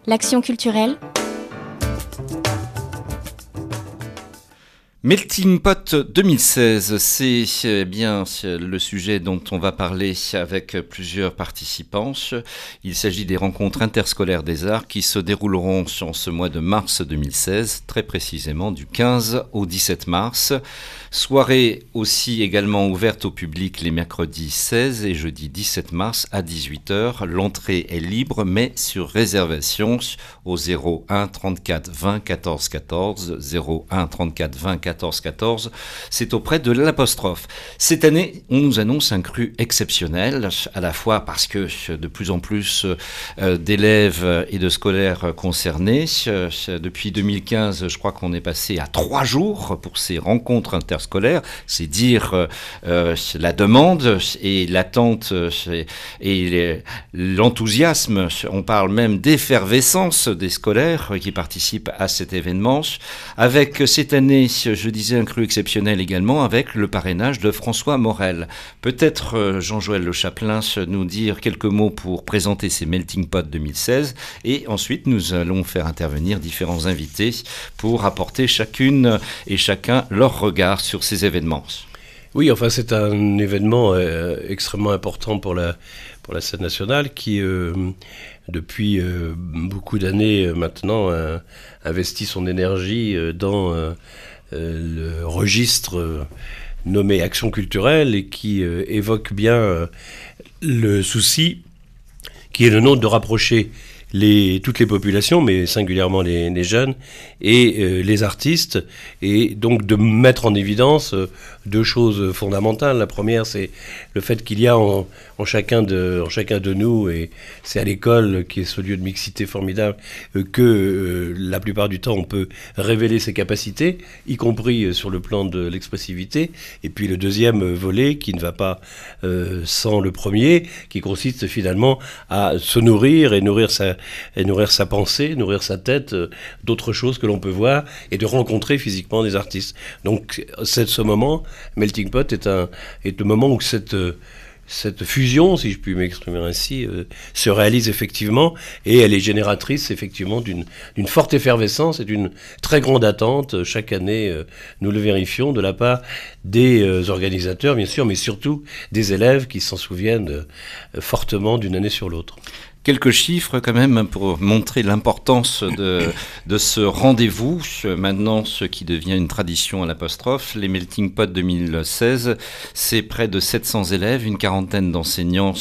L'action culturelle. Melting Pot 2016, c'est bien le sujet dont on va parler avec plusieurs participants. Il s'agit des rencontres interscolaires des arts qui se dérouleront en ce mois de mars 2016, très précisément du 15 au 17 mars. Soirée aussi également ouverte au public les mercredis 16 et jeudi 17 mars à 18h. L'entrée est libre mais sur réservation au 01 34 20 14 14, 01 34 20 14 14. C'est auprès de l'apostrophe. Cette année, on nous annonce un cru exceptionnel, à la fois parce que de plus en plus d'élèves et de scolaires concernés. Depuis 2015, je crois qu'on est passé à 3 jours pour ces rencontres interscolaires. C'est dire la demande et l'attente et l'enthousiasme. On parle même d'effervescence des scolaires qui participent à cet événement. Avec cette année, je disais un cru exceptionnel également, avec le parrainage de François Morel. Peut-être Jean-Joël Le Chapelain nous dire quelques mots pour présenter ces Melting Pot 2016 et ensuite nous allons faire intervenir différents invités pour apporter chacune et chacun leur regard sur ces événements. Oui, enfin c'est un événement extrêmement important pour la scène nationale qui, depuis beaucoup d'années maintenant, investit son énergie dans le registre nommé Action culturelle et qui évoque bien le souci qui est le nôtre de rapprocher toutes les populations, mais singulièrement les jeunes et les artistes, et donc de mettre en évidence deux choses fondamentales. La première, c'est le fait qu'il y a en chacun de nous, et c'est à l'école qui est ce lieu de mixité formidable, que la plupart du temps on peut révéler ses capacités, y compris sur le plan de l'expressivité. Et puis le deuxième volet, qui ne va pas sans le premier, qui consiste finalement à se nourrir et nourrir sa pensée, nourrir sa tête d'autres choses que l'on peut voir et de rencontrer physiquement des artistes. Donc ce moment, Melting Pot est le moment où cette fusion, si je puis m'exprimer ainsi, se réalise effectivement, et elle est génératrice effectivement d'une forte effervescence et d'une très grande attente. Chaque année, nous le vérifions de la part des organisateurs, bien sûr, mais surtout des élèves qui s'en souviennent fortement d'une année sur l'autre. Quelques chiffres quand même pour montrer l'importance de ce rendez-vous, maintenant ce qui devient une tradition à l'apostrophe. Les Melting Pot 2016, c'est près de 700 élèves, une quarantaine d'enseignants,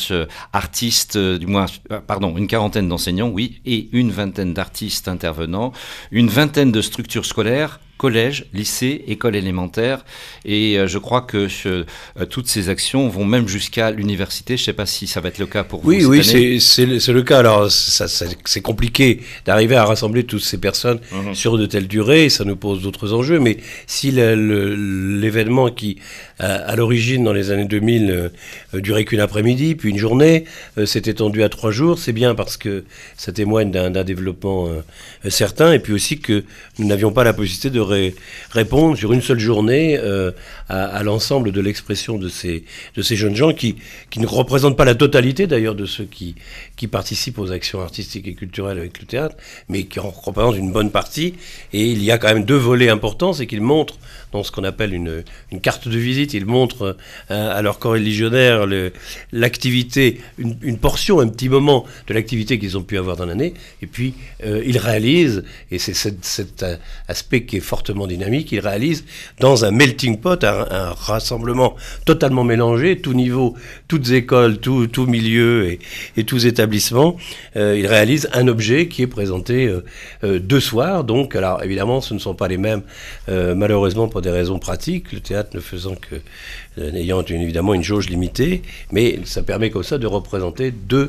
une quarantaine d'enseignants, oui, et une vingtaine d'artistes intervenants, une vingtaine de structures scolaires, collège, lycée, école élémentaire, et je crois que toutes ces actions vont même jusqu'à l'université. Je ne sais pas si ça va être le cas pour vous. Oui, c'est le cas. Alors c'est compliqué d'arriver à rassembler toutes ces personnes sur de telles durées, ça nous pose d'autres enjeux, mais si l'événement qui à l'origine dans les années 2000 durait qu'une après-midi puis une journée, s'est étendu à 3 jours, c'est bien parce que ça témoigne d'un développement certain, et puis aussi que nous n'avions pas la possibilité de répondre sur une seule journée à l'ensemble de l'expression de ces jeunes gens qui ne représentent pas la totalité d'ailleurs de ceux qui participent aux actions artistiques et culturelles avec le théâtre, mais qui en représentent une bonne partie. Et il y a quand même 2 volets importants, c'est qu'ils montrent dans ce qu'on appelle une carte de visite, ils montrent à leurs coreligionnaires l'activité, une portion, un petit moment de l'activité qu'ils ont pu avoir dans l'année, et puis ils réalisent, et c'est cet aspect qui est fortement dynamique, ils réalisent dans un melting pot, un rassemblement totalement mélangé, tout niveau, toutes écoles, tout milieu et tous établissements, ils réalisent un objet qui est présenté 2 soirs. Donc, alors évidemment, ce ne sont pas les mêmes, malheureusement pour des raisons pratiques, le théâtre ne faisant que n'ayant évidemment une jauge limitée, mais ça permet comme ça de représenter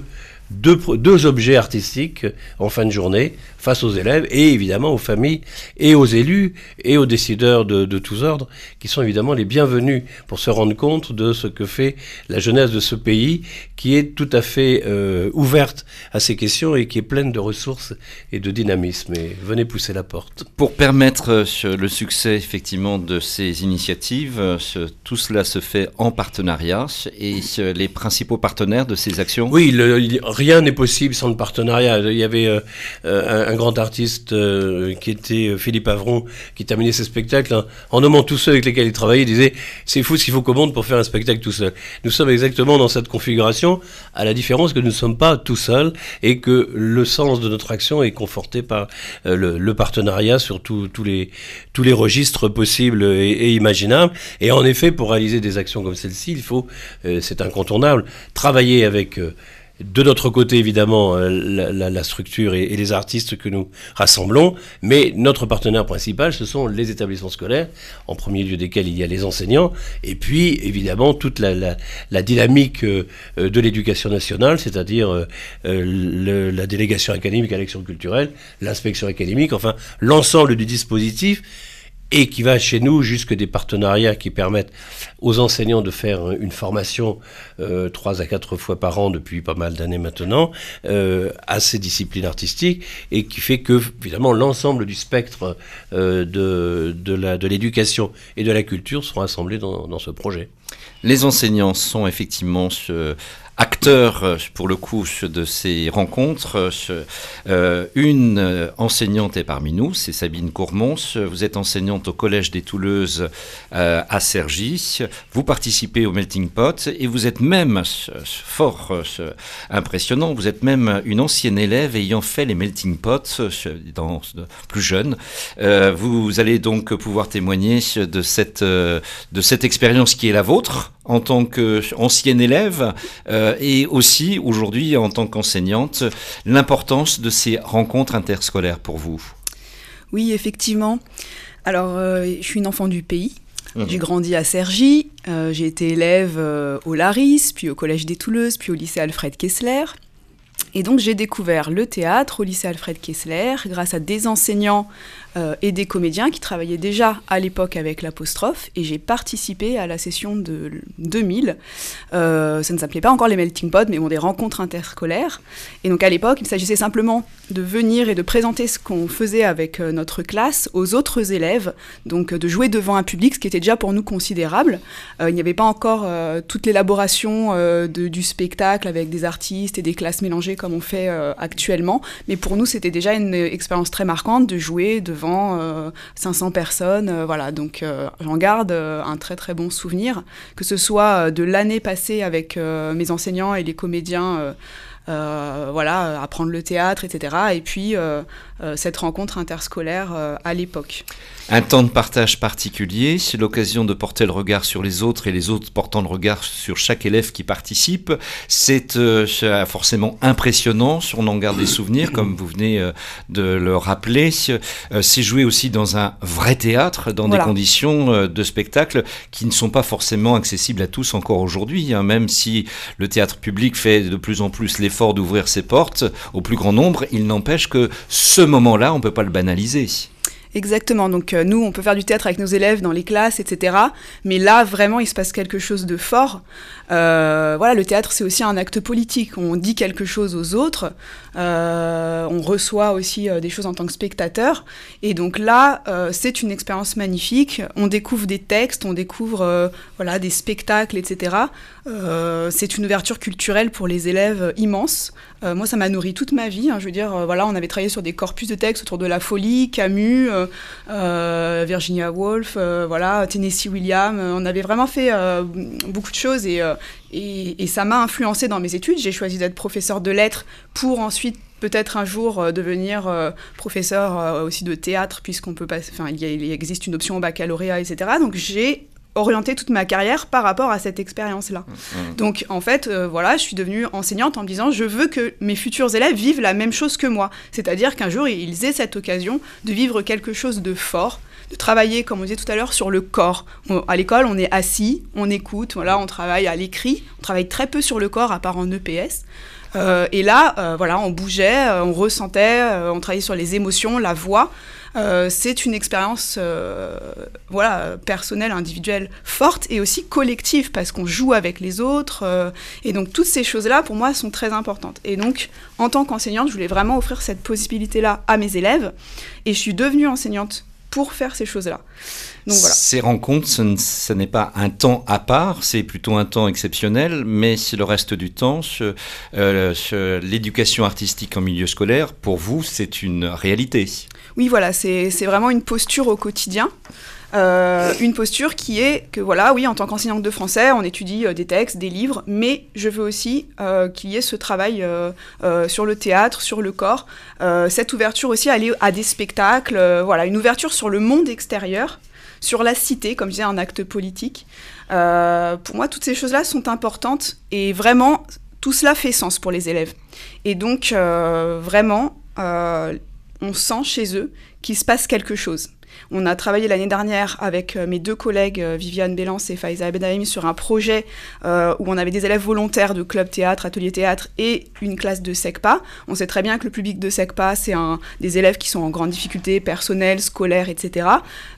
deux objets artistiques en fin de journée face aux élèves et évidemment aux familles et aux élus et aux décideurs de tous ordres qui sont évidemment les bienvenus pour se rendre compte de ce que fait la jeunesse de ce pays qui est tout à fait ouverte à ces questions et qui est pleine de ressources et de dynamisme. Et venez pousser la porte. Pour permettre le succès effectivement de ces initiatives, tout cela se fait en partenariat et les principaux partenaires de ces actions? Oui, rien n'est possible sans le partenariat. Il y avait un grand artiste qui était Philippe Avron, qui terminait ses spectacles en nommant tous ceux avec lesquels il travaillait. Il disait « C'est fou ce qu'il faut qu'au monde pour faire un spectacle tout seul ». Nous sommes exactement dans cette configuration, à la différence que nous ne sommes pas tout seuls et que le sens de notre action est conforté par le partenariat sur tous les registres possibles et imaginables. Et en effet, pour réaliser des actions comme celle-ci, il faut, c'est incontournable, travailler avec, de notre côté évidemment, la structure et les artistes que nous rassemblons, mais notre partenaire principal, ce sont les établissements scolaires, en premier lieu desquels il y a les enseignants, et puis évidemment toute la dynamique de l'éducation nationale, c'est-à-dire la délégation académique à l'action culturelle, l'inspection académique, enfin l'ensemble du dispositif, et qui va chez nous jusque des partenariats qui permettent aux enseignants de faire une formation 3 à 4 fois par an depuis pas mal d'années maintenant à ces disciplines artistiques, et qui fait que évidemment l'ensemble du spectre de l'éducation et de la culture seront assemblés dans ce projet. Les enseignants sont effectivement acteurs, pour le coup, de ces rencontres. Une enseignante est parmi nous, c'est Sabine Courmons. Vous êtes enseignante au Collège des Touleuses à Cergy. Vous participez au Melting Pot et vous êtes même, fort impressionnant, vous êtes même une ancienne élève ayant fait les Melting Pot plus jeune. Vous allez donc pouvoir témoigner de cette expérience qui est la vôtre en tant qu'ancienne élève et aussi aujourd'hui en tant qu'enseignante, l'importance de ces rencontres interscolaires pour vous. Oui, effectivement. Alors, je suis une enfant du pays. J'ai grandi à Cergy. J'ai été élève au Laris, puis au Collège des Touleuses, puis au lycée Alfred Kessler. Et donc, j'ai découvert le théâtre au lycée Alfred Kessler grâce à des enseignants et des comédiens qui travaillaient déjà à l'époque avec l'apostrophe, et j'ai participé à la session de 2000. Ça ne s'appelait pas encore les Melting Pot, mais bon, des rencontres interscolaires. Et donc à l'époque, il s'agissait simplement de venir et de présenter ce qu'on faisait avec notre classe aux autres élèves, donc de jouer devant un public, ce qui était déjà pour nous considérable. Il n'y avait pas encore toute l'élaboration du spectacle avec des artistes et des classes mélangées comme on fait actuellement, mais pour nous c'était déjà une expérience très marquante de jouer devant 500 personnes, voilà, donc j'en garde un très très bon souvenir, que ce soit de l'année passée avec mes enseignants et les comédiens, voilà, apprendre le théâtre, etc. Et puis cette rencontre interscolaire à l'époque. Un temps de partage particulier, c'est l'occasion de porter le regard sur les autres et les autres portant le regard sur chaque élève qui participe. C'est forcément impressionnant, on en garde des souvenirs, comme vous venez de le rappeler. C'est joué aussi dans un vrai théâtre, dans des conditions de spectacle qui ne sont pas forcément accessibles à tous encore aujourd'hui, hein, même si le théâtre public fait de plus en plus l'effort d'ouvrir ses portes au plus grand nombre, il n'empêche que ce moment-là, on ne peut pas le banaliser. Exactement, donc nous on peut faire du théâtre avec nos élèves dans les classes, etc. Mais là vraiment il se passe quelque chose de fort. Voilà, le théâtre c'est aussi un acte politique, on dit quelque chose aux autres, on reçoit aussi des choses en tant que spectateur, et donc là c'est une expérience magnifique, on découvre des textes, on découvre voilà, des spectacles, etc. C'est une ouverture culturelle pour les élèves immense. Moi ça m'a nourri toute ma vie, hein, je veux dire, voilà, on avait travaillé sur des corpus de textes autour de la folie, Camus, Virginia Woolf, voilà, Tennessee Williams, on avait vraiment fait beaucoup de choses, et ça m'a influencé dans mes études. J'ai choisi d'être professeur de lettres pour ensuite peut-être un jour devenir professeur aussi de théâtre, puisqu'on peut pas, enfin il existe une option au baccalauréat, etc. Donc j'ai orienter toute ma carrière par rapport à cette expérience-là. Donc, en fait, voilà, je suis devenue enseignante en me disant, je veux que mes futurs élèves vivent la même chose que moi. C'est-à-dire qu'un jour, ils aient cette occasion de vivre quelque chose de fort, de travailler, comme on disait tout à l'heure, sur le corps. À l'école, on est assis, on écoute, voilà, on travaille à l'écrit, on travaille très peu sur le corps, à part en EPS. Et là, voilà, on bougeait, on ressentait, on travaillait sur les émotions, la voix. C'est une expérience voilà, personnelle, individuelle, forte, et aussi collective, parce qu'on joue avec les autres. Et donc, toutes ces choses-là, pour moi, sont très importantes. Et donc, en tant qu'enseignante, je voulais vraiment offrir cette possibilité-là à mes élèves. Et je suis devenue enseignante pour faire ces choses-là. Donc voilà. Ces rencontres, ce n'est pas un temps à part, c'est plutôt un temps exceptionnel, mais le reste du temps, l'éducation artistique en milieu scolaire, pour vous, c'est une réalité. Oui, voilà, c'est vraiment une posture au quotidien. Une posture qui est que, voilà, oui, en tant qu'enseignante de français, on étudie des textes, des livres, mais je veux aussi qu'il y ait ce travail sur le théâtre, sur le corps, cette ouverture aussi à aller à des spectacles, voilà, une ouverture sur le monde extérieur, sur la cité, comme je disais, un acte politique. Pour moi, toutes ces choses-là sont importantes et vraiment, tout cela fait sens pour les élèves. Et donc, vraiment, on sent chez eux qu'il se passe quelque chose. On a travaillé l'année dernière avec mes 2 collègues, Viviane Bélance et Faiza Abdelrahim, sur un projet où on avait des élèves volontaires de club théâtre, atelier théâtre et une classe de SECPA. On sait très bien que le public de SECPA, c'est des élèves qui sont en grande difficulté personnelle, scolaire, etc.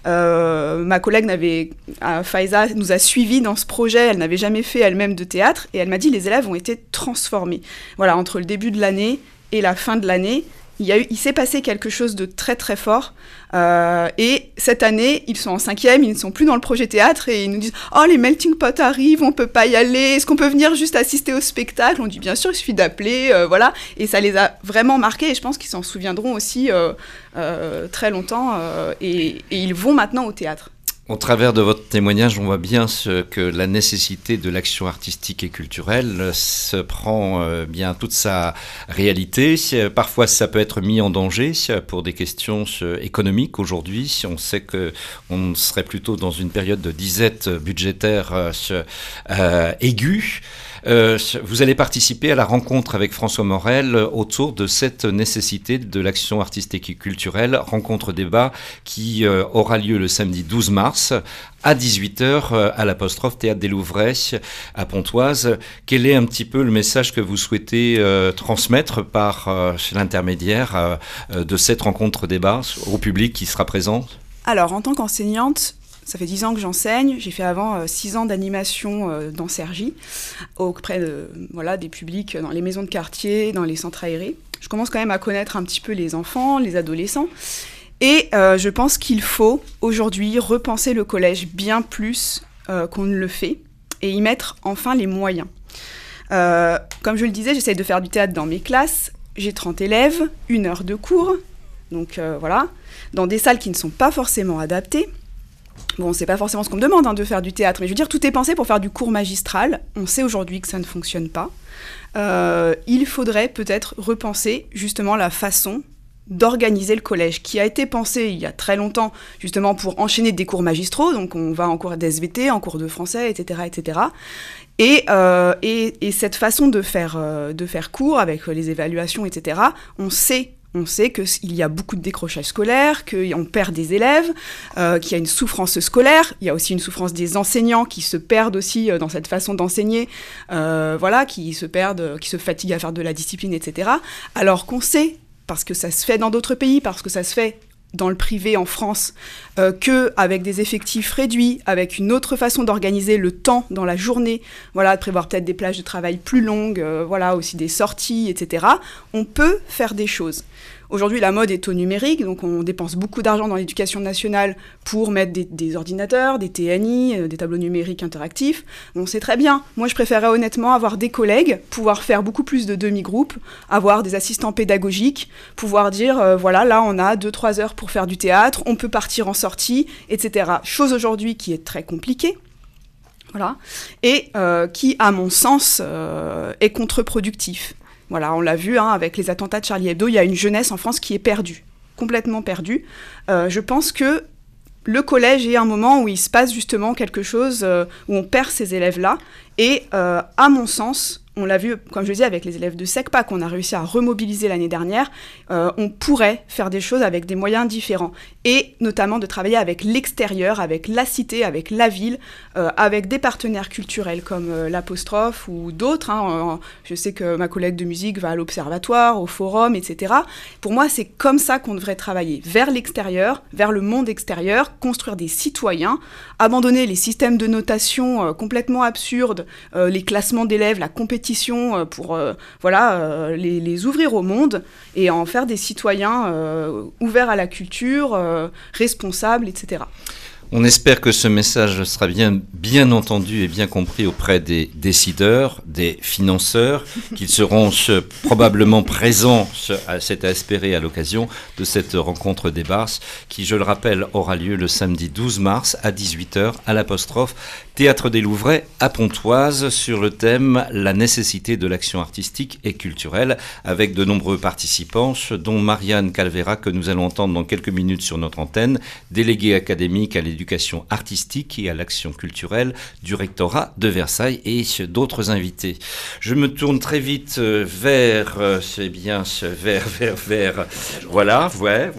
Ma collègue Faiza nous a suivis dans ce projet, elle n'avait jamais fait elle-même de théâtre et elle m'a dit les élèves ont été transformés. Voilà, entre le début de l'année et la fin de l'année, il s'est passé quelque chose de très très fort et cette année ils sont en 5e, ils ne sont plus dans le projet théâtre et ils nous disent « Oh les melting pot arrivent, on peut pas y aller, est-ce qu'on peut venir juste assister au spectacle ?» On dit « Bien sûr, il suffit d'appeler, voilà ». Et ça les a vraiment marqués et je pense qu'ils s'en souviendront aussi très longtemps et ils vont maintenant au théâtre. Au travers de votre témoignage, on voit bien que la nécessité de l'action artistique et culturelle se prend bien toute sa réalité. Parfois, ça peut être mis en danger pour des questions économiques. Aujourd'hui, on sait qu'on serait plutôt dans une période de disette budgétaire aiguë. Vous allez participer à la rencontre avec François Morel autour de cette nécessité de l'action artistique et culturelle, rencontre-débat qui aura lieu le samedi 12 mars à 18h à l'apostrophe Théâtre des Louvrais à Pontoise. Quel est un petit peu le message que vous souhaitez transmettre par l'intermédiaire de cette rencontre-débat au public qui sera présent ? Alors, en tant qu'enseignante, ça fait 10 ans que j'enseigne. J'ai fait avant 6 ans d'animation dans Cergy, auprès des publics dans les maisons de quartier, dans les centres aérés. Je commence quand même à connaître un petit peu les enfants, les adolescents. Et je pense qu'il faut aujourd'hui repenser le collège bien plus qu'on ne le fait et y mettre enfin les moyens. Comme je le disais, j'essaye de faire du théâtre dans mes classes. J'ai 30 élèves, 1 heure de cours, donc voilà, dans des salles qui ne sont pas forcément adaptées. Bon, c'est pas forcément ce qu'on me demande de faire du théâtre, mais je veux dire, tout est pensé pour faire du cours magistral. On sait aujourd'hui que ça ne fonctionne pas. Il faudrait peut-être repenser justement la façon d'organiser le collège, qui a été pensé il y a très longtemps, justement pour enchaîner des cours magistraux, donc on va en cours d'SVT, en cours de français, etc., etc. Et cette façon de faire cours avec les évaluations, etc., on sait qu'il y a beaucoup de décrochage scolaire, qu'on perd des élèves, qu'il y a une souffrance scolaire, il y a aussi une souffrance des enseignants qui se perdent aussi dans cette façon d'enseigner, qui se fatiguent à faire de la discipline, etc. Alors qu'on sait, parce que ça se fait dans d'autres pays, parce que ça se fait dans le privé en France, qu'avec des effectifs réduits, avec une autre façon d'organiser le temps dans la journée, de prévoir peut-être des plages de travail plus longues, aussi des sorties, etc., on peut faire des choses. Aujourd'hui, la mode est au numérique, donc on dépense beaucoup d'argent dans l'éducation nationale pour mettre des ordinateurs, des TNI, des tableaux numériques interactifs. On sait très bien. Moi, je préférerais honnêtement avoir des collègues, pouvoir faire beaucoup plus de demi-groupes, avoir des assistants pédagogiques, pouvoir dire, là, on a 2-3 heures pour faire du théâtre, on peut partir en sortie, etc. Chose aujourd'hui qui est très compliquée. Voilà. Et qui, à mon sens, est contre-productif. Voilà, on l'a vu avec les attentats de Charlie Hebdo, il y a une jeunesse en France qui est perdue, complètement perdue. Je pense que le collège est un moment où il se passe justement quelque chose, où on perd ces élèves-là. Et à mon sens, on l'a vu, comme je le disais, avec les élèves de SECPA, qu'on a réussi à remobiliser l'année dernière, on pourrait faire des choses avec des moyens différents. Et notamment de travailler avec l'extérieur, avec la cité, avec la ville, avec des partenaires culturels comme l'Apostrophe ou d'autres. Je sais que ma collègue de musique va à l'Observatoire, au Forum, etc. Pour moi, c'est comme ça qu'on devrait travailler, vers l'extérieur, vers le monde extérieur, construire des citoyens, abandonner les systèmes de notation complètement absurdes, les classements d'élèves, la compétition pour les ouvrir au monde et en faire des citoyens ouverts à la culture, responsables, etc. On espère que ce message sera bien entendu et bien compris auprès des décideurs, des financeurs, qu'ils seront probablement présents à cet à espérer à l'occasion de cette rencontre des Barses, qui, je le rappelle, aura lieu le samedi 12 mars à 18h à l'apostrophe Théâtre des Louvrais à Pontoise, sur le thème « La nécessité de l'action artistique et culturelle », avec de nombreux participants, dont Marianne Calvera, que nous allons entendre dans quelques minutes sur notre antenne, déléguée académique à l'éducation artistique et à l'action culturelle du rectorat de Versailles, et d'autres invités. Je me tourne très vite vers voilà,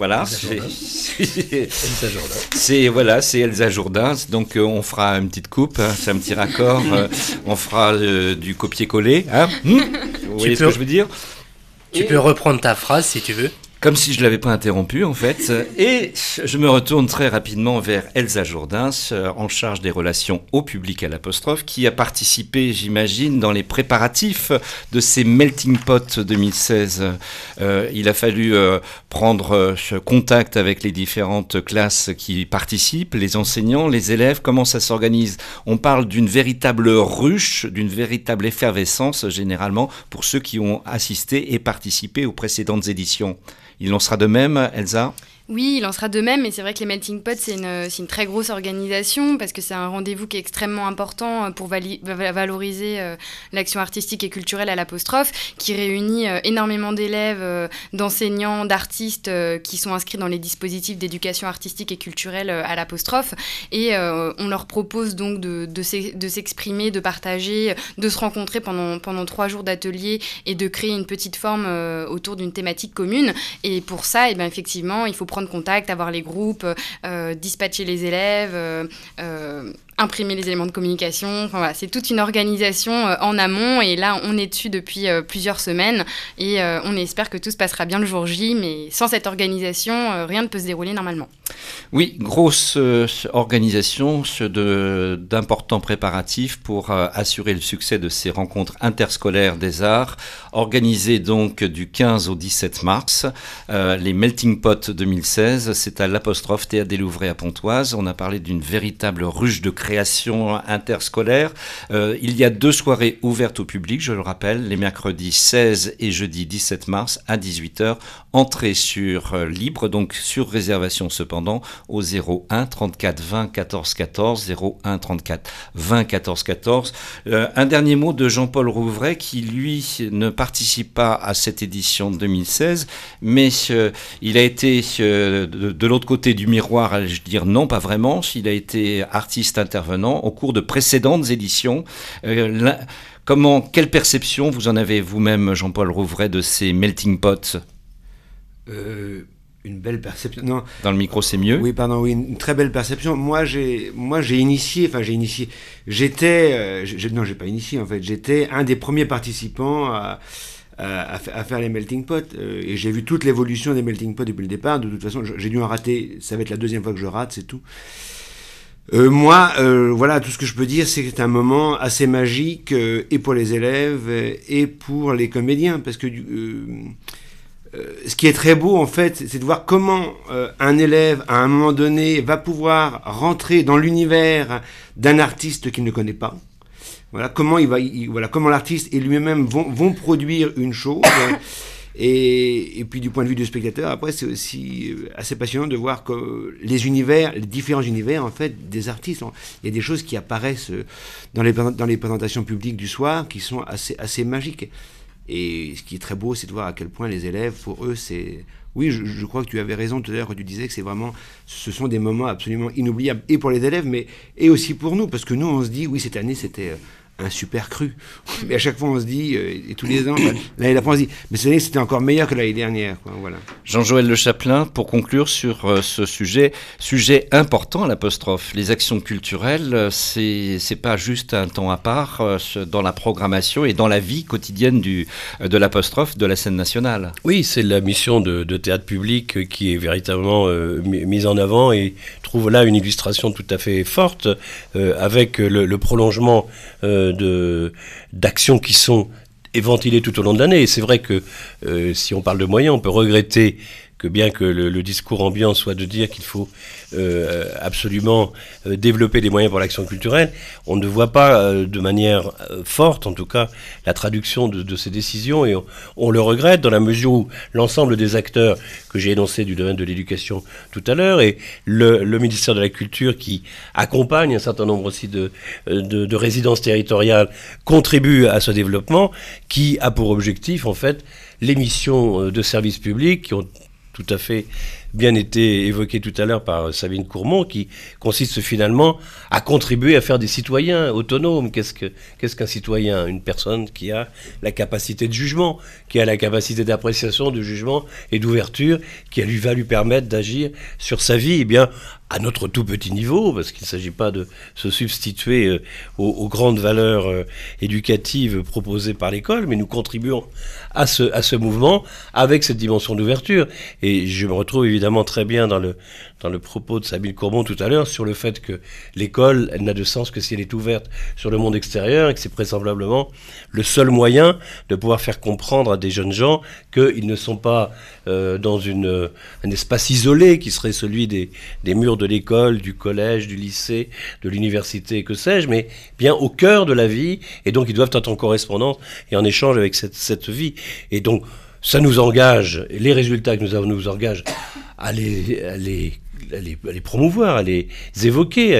c'est Elsa Jourdain. Donc on fera une petite coupe, c'est un petit raccord, on fera du copier-coller. Vous voyez ce que je veux dire? Tu peux reprendre ta phrase si tu veux. Comme si je ne l'avais pas interrompu, en fait. Et je me retourne très rapidement vers Elsa Jourdain, en charge des relations au public à l'apostrophe, qui a participé, j'imagine, dans les préparatifs de ces Melting Pot 2016. Il a fallu prendre contact avec les différentes classes qui participent, les enseignants, les élèves. Comment ça s'organise? On parle d'une véritable ruche, d'une véritable effervescence, généralement, pour ceux qui ont assisté et participé aux précédentes éditions. Il en sera de même, Elsa ? Oui, il en sera de même, mais c'est vrai que les Melting Pot, c'est une très grosse organisation, parce que c'est un rendez-vous qui est extrêmement important pour valoriser l'action artistique et culturelle à l'apostrophe, qui réunit énormément d'élèves, d'enseignants, d'artistes qui sont inscrits dans les dispositifs d'éducation artistique et culturelle à l'apostrophe, et on leur propose donc de s'exprimer, de partager, de se rencontrer pendant 3 jours d'atelier et de créer une petite forme autour d'une thématique commune. Et pour ça, effectivement, il faut prendre contact, avoir les groupes, dispatcher les élèves, imprimer les éléments de communication. Enfin, voilà, c'est toute une organisation en amont, et là on est dessus depuis plusieurs semaines, et on espère que tout se passera bien le jour J, mais sans cette organisation, rien ne peut se dérouler normalement. Oui, grosse organisation, d'importants préparatifs pour assurer le succès de ces rencontres interscolaires des arts, organisées donc du 15 au 17 mars. Les Melting Pot 2016, c'est à l'apostrophe Théâtre des Louvrais à Pontoise. On a parlé d'une véritable ruche de création interscolaire. Il y a 2 soirées ouvertes au public, je le rappelle, les mercredis 16 et jeudi 17 mars à 18h. Entrée libre, donc sur réservation cependant, au 01 34 20 14 14, 01 34 20 14 14. Un dernier mot de Jean-Paul Rouvray, qui lui ne participe pas à cette édition 2016, mais il a été de l'autre côté du miroir, allais-je dire, non, pas vraiment. Il a été artiste intervenant au cours de précédentes éditions. Quelle perception vous en avez vous-même, Jean-Paul Rouvray, de ces Melting Pots? Une belle perception. Non. Dans le micro, c'est mieux. Oui, pardon, oui, une très belle perception. Moi, j'ai initié. J'étais. Non, j'ai pas initié en fait. J'étais un des premiers participants à faire les Melting Pot, et j'ai vu toute l'évolution des Melting Pot depuis le départ. De toute façon, j'ai dû en rater. Ça va être la 2e fois que je rate, c'est tout. Voilà, tout ce que je peux dire, c'est que c'est un moment assez magique, et pour les élèves et pour les comédiens, parce que ce qui est très beau en fait, c'est de voir comment un élève à un moment donné va pouvoir rentrer dans l'univers d'un artiste qu'il ne connaît pas. Voilà comment comment l'artiste et lui-même vont produire une chose. Et puis du point de vue du spectateur, après c'est aussi assez passionnant de voir que les différents univers en fait des artistes. Il y a des choses qui apparaissent dans les présentations publiques du soir qui sont assez magiques. Et ce qui est très beau, c'est de voir à quel point les élèves, pour eux, c'est... Oui, je crois que tu avais raison tout à l'heure quand tu disais que ce sont des moments absolument inoubliables, et pour les élèves, et aussi pour nous, parce que nous, on se dit, oui, cette année, c'était un super cru. Mais à chaque fois, on se dit, et tous les ans, l'année d'après, on se dit, mais cette année, c'était encore meilleur que l'année dernière. Quoi, voilà. Jean-Joël Le Chapelain, pour conclure sur ce sujet important à l'apostrophe. Les actions culturelles, c'est pas juste un temps à part dans la programmation et dans la vie quotidienne de l'apostrophe, de la scène nationale. Oui, c'est la mission de théâtre public qui est véritablement mise en avant, et trouve là une illustration tout à fait forte avec le prolongement d'actions qui sont ventilées tout au long de l'année. Et c'est vrai que si on parle de moyens, on peut regretter bien que le discours ambiant soit de dire qu'il faut absolument développer des moyens pour l'action culturelle, on ne voit pas de manière forte, en tout cas, la traduction de ces décisions, et on le regrette dans la mesure où l'ensemble des acteurs que j'ai énoncés du domaine de l'éducation tout à l'heure, et le ministère de la Culture qui accompagne un certain nombre aussi de résidences territoriales, contribue à ce développement qui a pour objectif, en fait, les missions de service public qui ont tout à fait bien été évoquées tout à l'heure par Sabine Courmont, qui consiste finalement à contribuer à faire des citoyens autonomes. Qu'est-ce qu'un citoyen ? Une personne qui a la capacité de jugement, qui a la capacité d'appréciation, de jugement et d'ouverture, qui va lui permettre d'agir sur sa vie, eh bien, à notre tout petit niveau, parce qu'il ne s'agit pas de se substituer aux grandes valeurs éducatives proposées par l'école, mais nous contribuons à ce mouvement avec cette dimension d'ouverture. Et je me retrouve évidemment très bien dans le propos de Sabine Courmont tout à l'heure sur le fait que l'école, elle n'a de sens que si elle est ouverte sur le monde extérieur et que c'est vraisemblablement le seul moyen de pouvoir faire comprendre à des jeunes gens qu'ils ne sont pas dans un espace isolé qui serait celui des murs de l'école, du collège, du lycée, de l'université, que sais-je, mais bien au cœur de la vie, et donc ils doivent être en correspondance et en échange avec cette vie. Et donc, ça nous engage, et les résultats que nous avons nous engagent à les promouvoir, à les évoquer,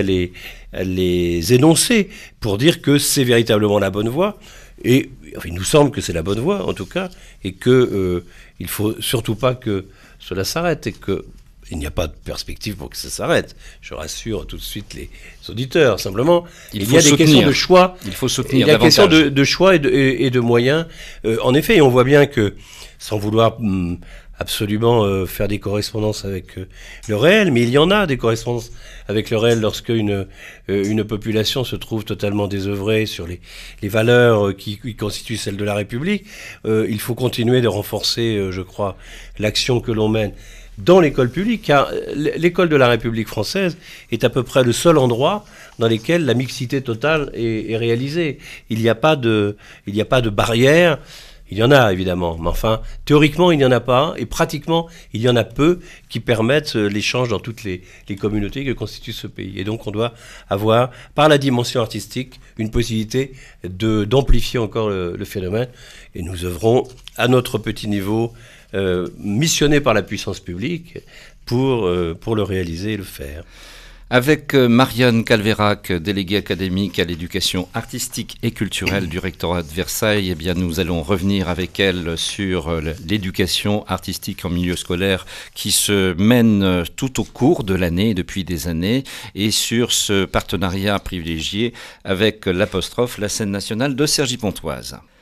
à les énoncer, pour dire que c'est véritablement la bonne voie. Et enfin, il nous semble que c'est la bonne voie, en tout cas, et que il faut surtout pas que cela s'arrête, et que il n'y a pas de perspective pour que ça s'arrête. Je rassure tout de suite les auditeurs. Simplement, il y a des questions de choix. Il faut soutenir davantage. Il y a des questions de choix et de moyens. En effet, on voit bien que, sans vouloir absolument faire des correspondances avec le réel, mais il y en a des correspondances avec le réel lorsque une population se trouve totalement désœuvrée sur les valeurs qui constituent celles de la République. Il faut continuer de renforcer, je crois, l'action que l'on mène dans l'école publique, car l'école de la République française est à peu près le seul endroit dans lequel la mixité totale est réalisée. Il n'y a pas de barrière. Il y en a évidemment, mais enfin, théoriquement, il n'y en a pas, et pratiquement, il y en a peu qui permettent l'échange dans toutes les communautés que constitue ce pays. Et donc, on doit avoir, par la dimension artistique, une possibilité d'amplifier encore le phénomène. Et nous œuvrons à notre petit niveau, missionné par la puissance publique pour le réaliser et le faire. Avec Marianne Calvérac, déléguée académique à l'éducation artistique et culturelle du rectorat de Versailles, eh bien, nous allons revenir avec elle sur l'éducation artistique en milieu scolaire qui se mène tout au cours de l'année, depuis des années, et sur ce partenariat privilégié avec l'apostrophe, la scène nationale de Cergy-Pontoise.